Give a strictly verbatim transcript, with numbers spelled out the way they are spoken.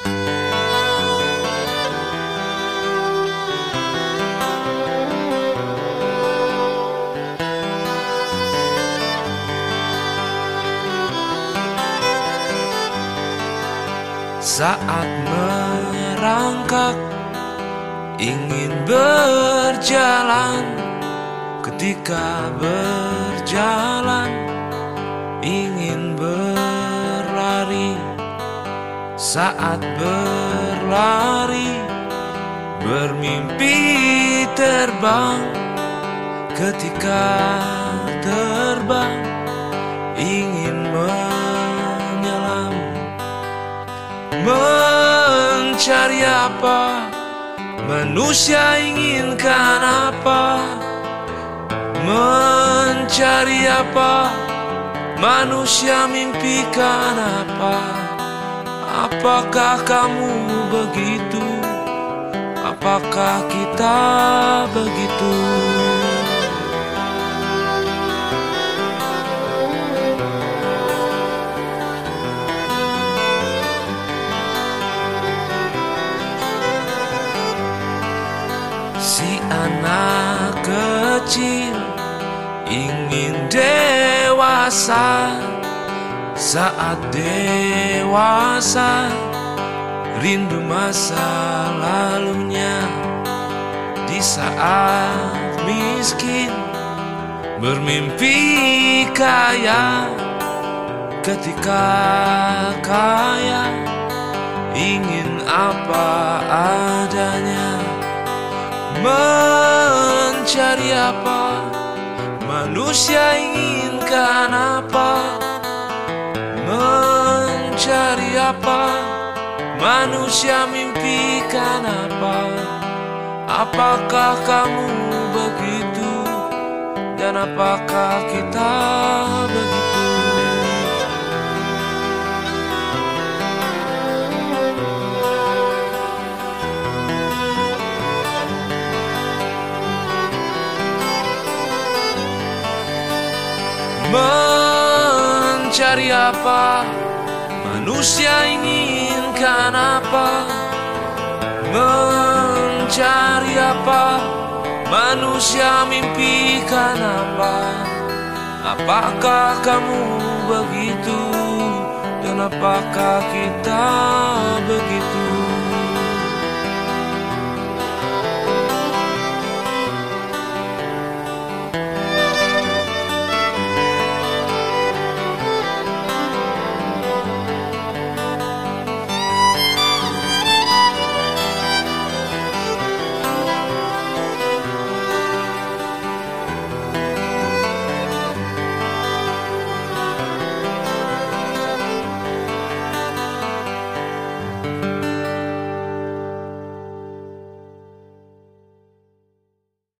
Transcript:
Saat merangkak ingin berjalan, ketika berjalan ingin berlari. Saat berlari bermimpi terbang, ketika terbang ingin menyelam. Mencari apa? Manusia inginkan apa? Mencari apa? Manusia mimpikan apa? Apakah kamu begitu? Apakah kita begitu? Si anak kecil ingin dewasa, saat dewasa rindu masa lalunya. Di saat miskin bermimpi kaya, ketika kaya ingin apa adanya. Mencari apa? Manusia inginkan apa? Mencari apa? Manusia mimpikan apa? Apakah kamu begitu? Dan apakah kita begitu? Mencari apa? Manusia inginkan apa? Mencari apa? Manusia mimpikan apa? Apakah kamu begitu? Dan apakah kita